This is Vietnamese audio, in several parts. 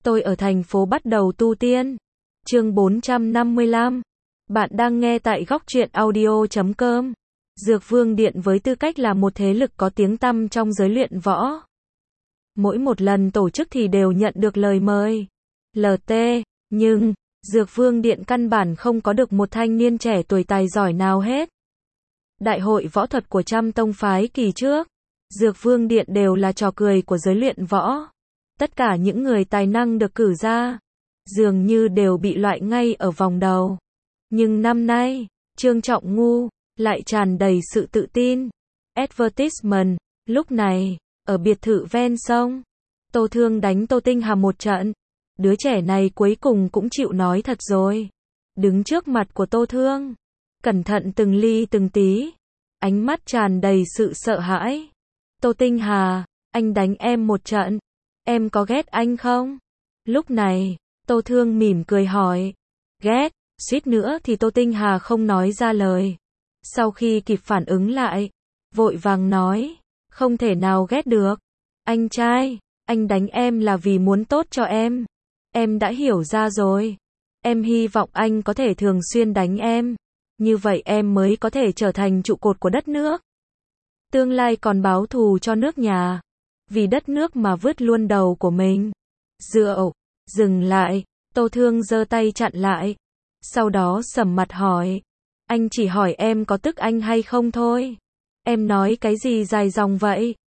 Tôi ở thành phố bắt đầu tu tiên. Chương 455. Bạn đang nghe tại góc truyện audio.com. Dược Vương Điện với tư cách là một thế lực có tiếng tăm trong giới luyện võ. Mỗi một lần tổ chức thì đều nhận được lời mời. LT, nhưng, Dược Vương Điện căn bản không có được một thanh niên trẻ tuổi tài giỏi nào hết. Đại hội võ thuật của trăm tông phái kỳ trước, Dược Vương Điện đều là trò cười của giới luyện võ. Tất cả những người tài năng được cử ra, dường như đều bị loại ngay ở vòng đầu. Nhưng năm nay, Trương Trọng Ngu lại tràn đầy sự tự tin. Advertisement, lúc này, ở biệt thự ven sông, Tô Thương đánh Tô Tinh Hà một trận. Đứa trẻ này cuối cùng cũng chịu nói thật rồi. Đứng trước mặt của Tô Thương, cẩn thận từng ly từng tí, ánh mắt tràn đầy sự sợ hãi. Tô Tinh Hà, anh đánh em một trận, em có ghét anh không? Lúc này, Tô Thương mỉm cười hỏi. Ghét, suýt nữa thì Tô Tinh Hà không nói ra lời. Sau khi kịp phản ứng lại, vội vàng nói, không thể nào ghét được. Anh trai, anh đánh em là vì muốn tốt cho em. Em đã hiểu ra rồi. Em hy vọng anh có thể thường xuyên đánh em. Như vậy em mới có thể trở thành trụ cột của đất nước. Tương lai còn báo thù cho nước nhà. Vì đất nước mà vứt luôn đầu của mình. Rượu, dừng lại, Tô Thương giơ tay chặn lại. Sau đó sầm mặt hỏi. Anh chỉ hỏi em có tức anh hay không thôi. Em nói cái gì dài dòng vậy?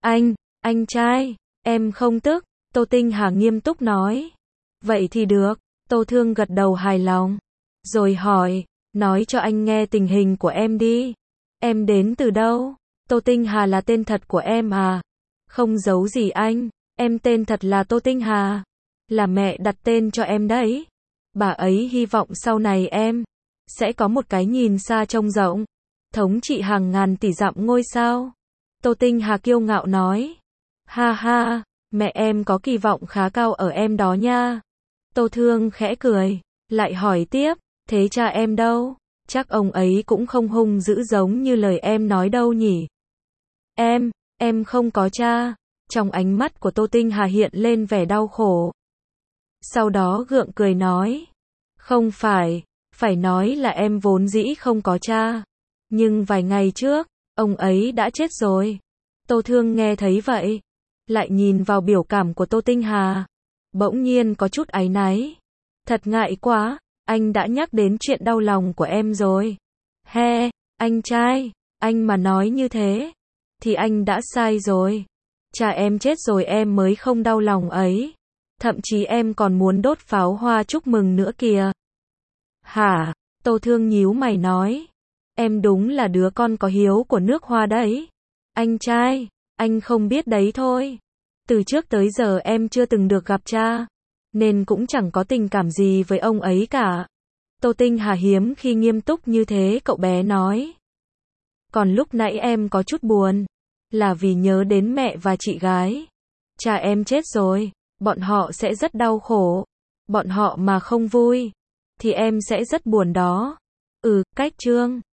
Anh trai, em không tức, Tô Tinh Hà nghiêm túc nói. Vậy thì được, Tô Thương gật đầu hài lòng. Rồi hỏi, nói cho anh nghe tình hình của em đi. Em đến từ đâu? Tô Tinh Hà là tên thật của em à? Không giấu gì anh, em tên thật là Tô Tinh Hà. Là mẹ đặt tên cho em đấy. Bà ấy hy vọng sau này em sẽ có một cái nhìn xa trông rộng, thống trị hàng ngàn tỷ dặm ngôi sao. Tô Tinh Hà kiêu ngạo nói. Ha ha, mẹ em có kỳ vọng khá cao ở em đó nha. Tô Thương khẽ cười, lại hỏi tiếp, thế cha em đâu? Chắc ông ấy cũng không hung dữ giống như lời em nói đâu nhỉ? Em không có cha. Trong ánh mắt của Tô Tinh Hà hiện lên vẻ đau khổ. Sau đó gượng cười nói, không phải nói là em vốn dĩ không có cha. Nhưng vài ngày trước, ông ấy đã chết rồi. Tô Thương nghe thấy vậy, lại nhìn vào biểu cảm của Tô Tinh Hà, bỗng nhiên có chút áy náy. Thật ngại quá, anh đã nhắc đến chuyện đau lòng của em rồi. He, anh trai, anh mà nói như thế, thì anh đã sai rồi. Cha em chết rồi em mới không đau lòng ấy. Thậm chí em còn muốn đốt pháo hoa chúc mừng nữa kìa. Hả? Tô Thương nhíu mày nói. Em đúng là đứa con có hiếu của nước Hoa đấy. Anh trai, anh không biết đấy thôi. Từ trước tới giờ em chưa từng được gặp cha, nên cũng chẳng có tình cảm gì với ông ấy cả. Tô Tinh Hà hiếm khi nghiêm túc như thế, cậu bé nói. Còn lúc nãy em có chút buồn, là vì nhớ đến mẹ và chị gái. Cha em chết rồi, bọn họ sẽ rất đau khổ. Bọn họ mà không vui, thì em sẽ rất buồn đó. Cách Trương